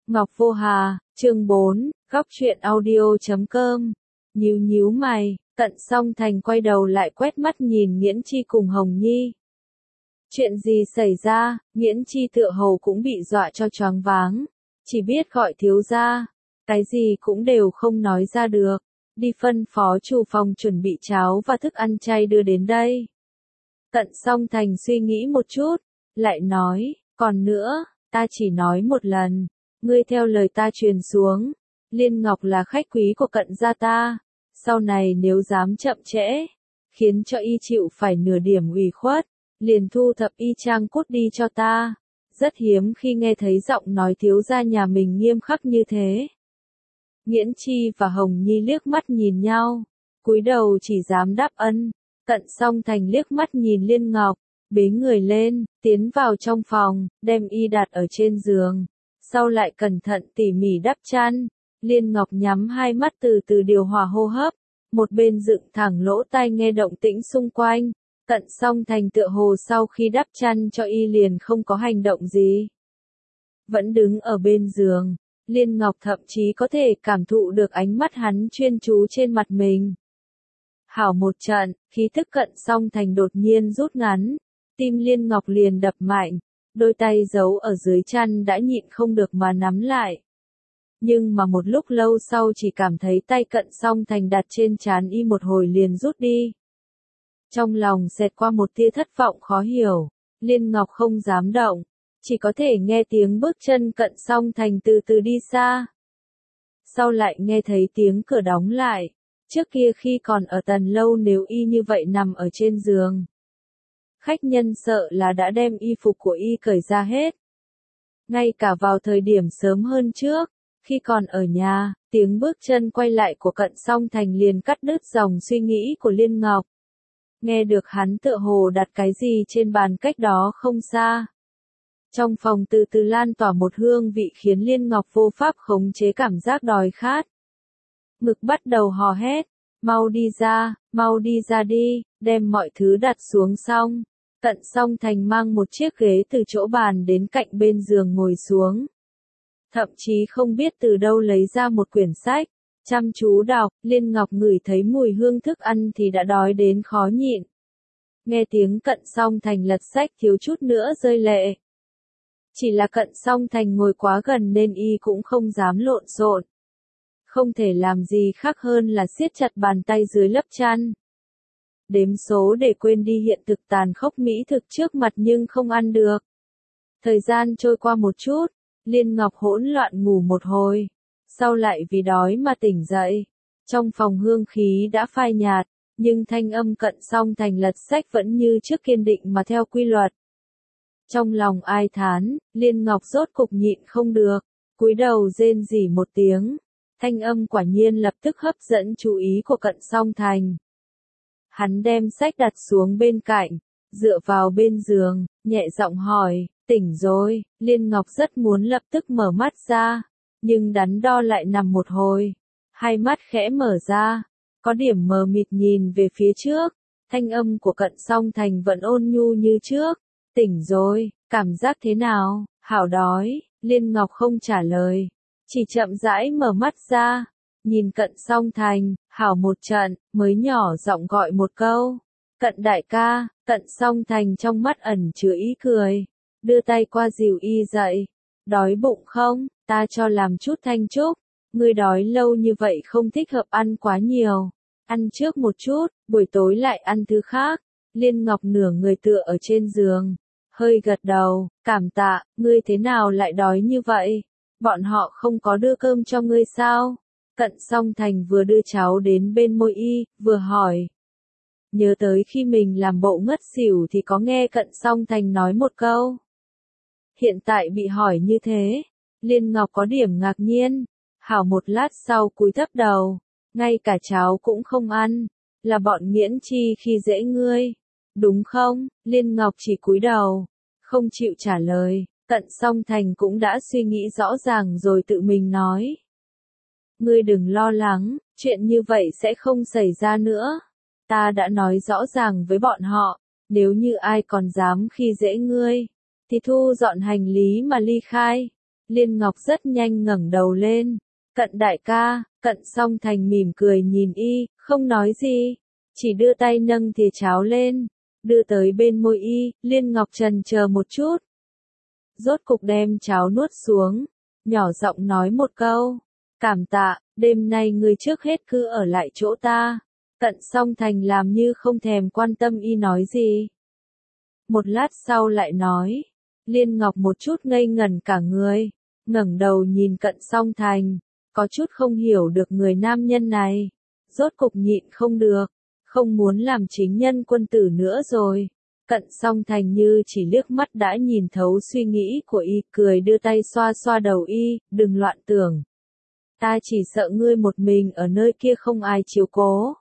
Ngọc Vô Hà, chương 4, góc truyện audio.com. Nhíu nhíu mày, Cận Song Thành quay đầu lại quét mắt nhìn Nghiễn Chi cùng Hồng Nhi. Chuyện gì xảy ra? Nghiễn Chi tựa hồ cũng bị dọa cho choáng váng, chỉ biết gọi thiếu gia, cái gì cũng đều không nói ra được, đi phân phó chủ phòng chuẩn bị cháo và thức ăn chay đưa đến đây. Cận Song Thành suy nghĩ một chút, lại nói, còn nữa, ta chỉ nói một lần, ngươi theo lời ta truyền xuống, Liên Ngọc là khách quý của Cận gia ta, sau này nếu dám chậm trễ, khiến cho y chịu phải nửa điểm ủy khuất, liền thu thập y trang cút đi cho ta. Rất hiếm khi nghe thấy giọng nói thiếu gia nhà mình nghiêm khắc như thế. Nghiễn Chi và Hồng Nhi liếc mắt nhìn nhau, cúi đầu chỉ dám đáp ân. Cận Song Thành liếc mắt nhìn Liên Ngọc, bế người lên, tiến vào trong phòng, đem y đặt ở trên giường, sau lại cẩn thận tỉ mỉ đắp chăn. Liên Ngọc nhắm hai mắt từ từ điều hòa hô hấp, một bên dựng thẳng lỗ tai nghe động tĩnh xung quanh. Cận Song Thành tựa hồ sau khi đắp chăn cho y liền không có hành động gì. Vẫn đứng ở bên giường, Liên Ngọc thậm chí có thể cảm thụ được ánh mắt hắn chuyên chú trên mặt mình. Hảo một trận, khí thức Cận Song Thành đột nhiên rút ngắn, tim Liên Ngọc liền đập mạnh, đôi tay giấu ở dưới chăn đã nhịn không được mà nắm lại. Nhưng mà một lúc lâu sau chỉ cảm thấy tay Cận Song Thành đặt trên trán y một hồi liền rút đi. Trong lòng xẹt qua một tia thất vọng khó hiểu, Liên Ngọc không dám động, chỉ có thể nghe tiếng bước chân Cận Song Thành từ từ đi xa. Sau lại nghe thấy tiếng cửa đóng lại, trước kia khi còn ở Tần Lâu nếu y như vậy nằm ở trên giường, khách nhân sợ là đã đem y phục của y cởi ra hết. Ngay cả vào thời điểm sớm hơn trước, khi còn ở nhà, tiếng bước chân quay lại của Cận Song Thành liền cắt đứt dòng suy nghĩ của Liên Ngọc. Nghe được hắn tựa hồ đặt cái gì trên bàn cách đó không xa. Trong phòng từ từ lan tỏa một hương vị khiến Liên Ngọc vô pháp khống chế cảm giác đói khát. Ngực bắt đầu hò hét, mau đi ra đi, đem mọi thứ đặt xuống xong. Cận Song Thành mang một chiếc ghế từ chỗ bàn đến cạnh bên giường ngồi xuống. Thậm chí không biết từ đâu lấy ra một quyển sách, chăm chú đọc. Liên Ngọc ngửi thấy mùi hương thức ăn thì đã đói đến khó nhịn. Nghe tiếng Cận Song Thành lật sách thiếu chút nữa rơi lệ. Chỉ là Cận Song Thành ngồi quá gần nên y cũng không dám lộn xộn. Không thể làm gì khác hơn là siết chặt bàn tay dưới lớp chăn. Đếm số để quên đi hiện thực tàn khốc mỹ thực trước mặt nhưng không ăn được. Thời gian trôi qua một chút, Liên Ngọc hỗn loạn ngủ một hồi, sau lại vì đói mà tỉnh dậy. Trong phòng hương khí đã phai nhạt, nhưng thanh âm Cận Song Thành lật sách vẫn như trước kiên định mà theo quy luật. Trong lòng ai thán, Liên Ngọc rốt cục nhịn không được, cúi đầu rên rỉ một tiếng. Thanh âm quả nhiên lập tức hấp dẫn chú ý của Cận Song Thành. Hắn đem sách đặt xuống bên cạnh, dựa vào bên giường, nhẹ giọng hỏi, tỉnh rồi. Liên Ngọc rất muốn lập tức mở mắt ra, nhưng đắn đo lại nằm một hồi. Hai mắt khẽ mở ra, có điểm mờ mịt nhìn về phía trước. Thanh âm của Cận Song Thành vẫn ôn nhu như trước. Tỉnh rồi, cảm giác thế nào? Hảo đói. Liên Ngọc không trả lời, chỉ chậm rãi mở mắt ra, nhìn Cận Song Thành, hảo một trận, mới nhỏ giọng gọi một câu. Cận đại ca. Cận Song Thành trong mắt ẩn chứa ý cười, đưa tay qua dìu y dậy. Đói bụng không? Ta cho làm chút thanh trúc. Ngươi đói lâu như vậy không thích hợp ăn quá nhiều. Ăn trước một chút, buổi tối lại ăn thứ khác. Liên Ngọc nửa người tựa ở trên giường, hơi gật đầu, cảm tạ. Ngươi thế nào lại đói như vậy? Bọn họ không có đưa cơm cho ngươi sao? Cận Song Thành vừa đưa cháo đến bên môi y, vừa hỏi. Nhớ tới khi mình làm bộ ngất xỉu thì có nghe Cận Song Thành nói một câu. Hiện tại bị hỏi như thế, Liên Ngọc có điểm ngạc nhiên. Hảo một lát sau cúi thấp đầu, ngay cả cháo cũng không ăn, là bọn Nghiễn Chi khi dễ ngươi, đúng không? Liên Ngọc chỉ cúi đầu, không chịu trả lời. Cận Song Thành cũng đã suy nghĩ rõ ràng rồi tự mình nói. Ngươi đừng lo lắng, chuyện như vậy sẽ không xảy ra nữa. Ta đã nói rõ ràng với bọn họ, nếu như ai còn dám khi dễ ngươi, thì thu dọn hành lý mà ly khai. Liên Ngọc rất nhanh ngẩng đầu lên. Cận đại ca, Cận Song Thành mỉm cười nhìn y, không nói gì, chỉ đưa tay nâng thìa cháo lên, đưa tới bên môi y. Liên Ngọc chần chờ một chút, rốt cục đem cháo nuốt xuống, nhỏ giọng nói một câu, cảm tạ, đêm nay ngươi trước hết cứ ở lại chỗ ta. Cận Song Thành làm như không thèm quan tâm y nói gì. Một lát sau lại nói, Liên Ngọc một chút ngây ngẩn cả người, ngẩng đầu nhìn Cận Song Thành, có chút không hiểu được người nam nhân này, rốt cục nhịn không được, không muốn làm chính nhân quân tử nữa rồi. Cận Song Thành như chỉ liếc mắt đã nhìn thấu suy nghĩ của y, cười đưa tay xoa xoa đầu y, đừng loạn tưởng. Ta chỉ sợ ngươi một mình ở nơi kia không ai chiếu cố.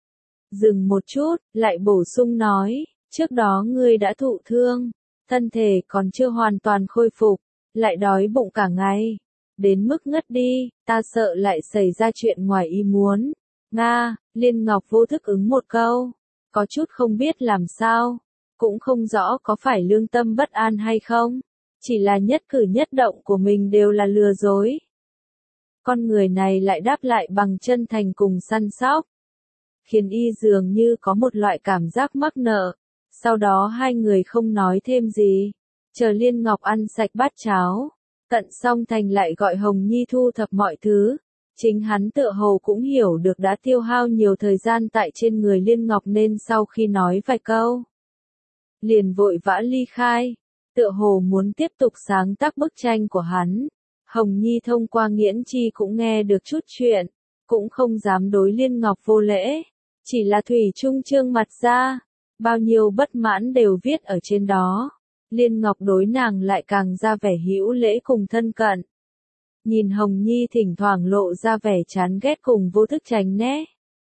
Dừng một chút, lại bổ sung nói, trước đó ngươi đã thụ thương, thân thể còn chưa hoàn toàn khôi phục, lại đói bụng cả ngày, đến mức ngất đi, ta sợ lại xảy ra chuyện ngoài ý muốn. Nga, Liên Ngọc vô thức ứng một câu, có chút không biết làm sao, cũng không rõ có phải lương tâm bất an hay không, chỉ là nhất cử nhất động của mình đều là lừa dối. Con người này lại đáp lại bằng chân thành cùng săn sóc, khiến y dường như có một loại cảm giác mắc nợ. Sau đó hai người không nói thêm gì, chờ Liên Ngọc ăn sạch bát cháo, Cận Song Thành lại gọi Hồng Nhi thu thập mọi thứ. Chính hắn tựa hồ cũng hiểu được đã tiêu hao nhiều thời gian tại trên người Liên Ngọc nên sau khi nói vài câu, liền vội vã ly khai, tựa hồ muốn tiếp tục sáng tác bức tranh của hắn. Hồng Nhi thông qua Nghiễn Chi cũng nghe được chút chuyện, cũng không dám đối Liên Ngọc vô lễ, chỉ là thủy chung trương mặt ra, bao nhiêu bất mãn đều viết ở trên đó. Liên Ngọc đối nàng lại càng ra vẻ hữu lễ cùng thân cận. Nhìn Hồng Nhi thỉnh thoảng lộ ra vẻ chán ghét cùng vô thức tránh né,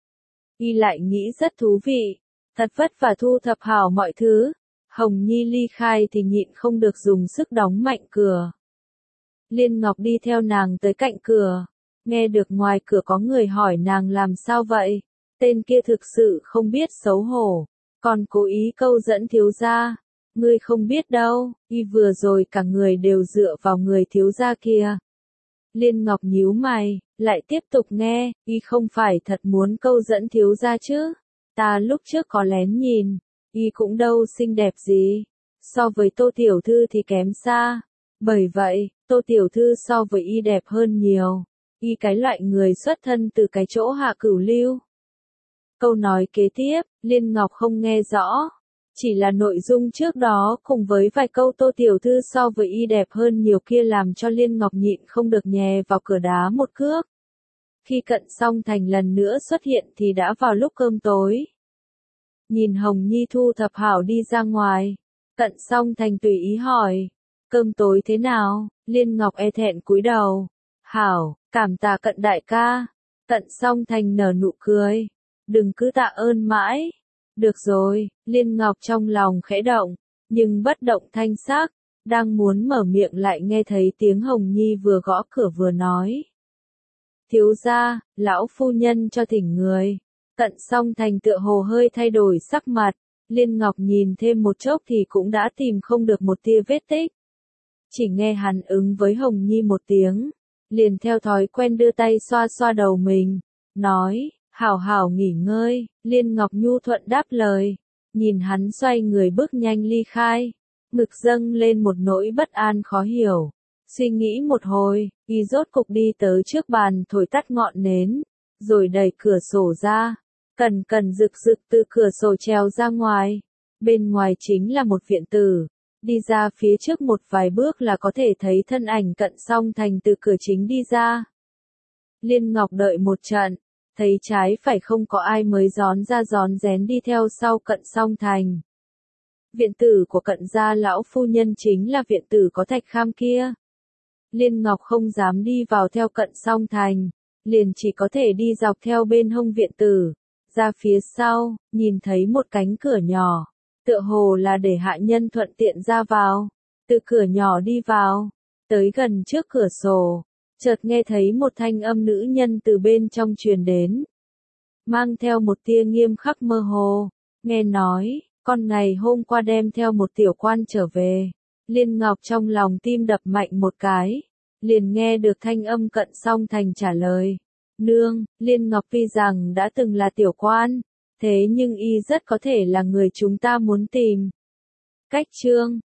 y lại nghĩ rất thú vị, thật vất vả thu thập hảo mọi thứ. Hồng Nhi ly khai thì nhịn không được dùng sức đóng mạnh cửa. Liên Ngọc đi theo nàng tới cạnh cửa, nghe được ngoài cửa có người hỏi nàng làm sao vậy, tên kia thực sự không biết xấu hổ, còn cố ý câu dẫn thiếu gia. Ngươi không biết đâu, y vừa rồi cả người đều dựa vào người thiếu gia kia. Liên Ngọc nhíu mày, lại tiếp tục nghe, y không phải thật muốn câu dẫn thiếu gia chứ. Ta lúc trước có lén nhìn, y cũng đâu xinh đẹp gì, so với Tô tiểu thư thì kém xa. Bởi vậy, Tô tiểu thư so với y đẹp hơn nhiều. Y cái loại người xuất thân từ cái chỗ Hạ Cửu Lưu. Câu nói kế tiếp, Liên Ngọc không nghe rõ. Chỉ là nội dung trước đó cùng với vài câu Tô tiểu thư so với y đẹp hơn nhiều kia làm cho Liên Ngọc nhịn không được nhè vào cửa đá một cước. Khi Cận Song Thành lần nữa xuất hiện thì đã vào lúc cơm tối. Nhìn Hồng Nhi thu thập hảo đi ra ngoài, Cận Song Thành tùy ý hỏi, cơm tối thế nào? Liên Ngọc e thẹn cúi đầu, hảo, cảm tạ Cận đại ca. Cận Song Thành nở nụ cười, đừng cứ tạ ơn mãi. Được rồi, Liên Ngọc trong lòng khẽ động, nhưng bất động thanh sắc, đang muốn mở miệng lại nghe thấy tiếng Hồng Nhi vừa gõ cửa vừa nói. Thiếu gia, lão phu nhân cho thỉnh người. Cận Song Thành tựa hồ hơi thay đổi sắc mặt, Liên Ngọc nhìn thêm một chốc thì cũng đã tìm không được một tia vết tích. Chỉ nghe hắn ứng với Hồng Nhi một tiếng, liền theo thói quen đưa tay xoa xoa đầu mình, nói, hảo hảo nghỉ ngơi. Liên Ngọc nhu thuận đáp lời, nhìn hắn xoay người bước nhanh ly khai, ngực dâng lên một nỗi bất an khó hiểu. Suy nghĩ một hồi, y rốt cục đi tới trước bàn thổi tắt ngọn nến, rồi đẩy cửa sổ ra, cẩn cẩn rực rực từ cửa sổ trèo ra ngoài. Bên ngoài chính là một viện tử, đi ra phía trước một vài bước là có thể thấy thân ảnh Cận Song Thành từ cửa chính đi ra. Liên Ngọc đợi một trận, thấy trái phải không có ai mới rón ra rón rén đi theo sau Cận Song Thành. Viện tử của Cận gia lão phu nhân chính là viện tử có thạch kham kia. Liên Ngọc không dám đi vào theo Cận Song Thành, liền chỉ có thể đi dọc theo bên hông viện tử, ra phía sau, nhìn thấy một cánh cửa nhỏ, tựa hồ là để hạ nhân thuận tiện ra vào. Từ cửa nhỏ đi vào, tới gần trước cửa sổ, chợt nghe thấy một thanh âm nữ nhân từ bên trong truyền đến, mang theo một tia nghiêm khắc mơ hồ, nghe nói, con ngày hôm qua đem theo một tiểu quan trở về. Liên Ngọc trong lòng tim đập mạnh một cái, Liền nghe được thanh âm Cận Song Thành trả lời. Nương, Liên Ngọc tuy rằng đã từng là tiểu quan, thế nhưng y rất có thể là người chúng ta muốn tìm. Cách chương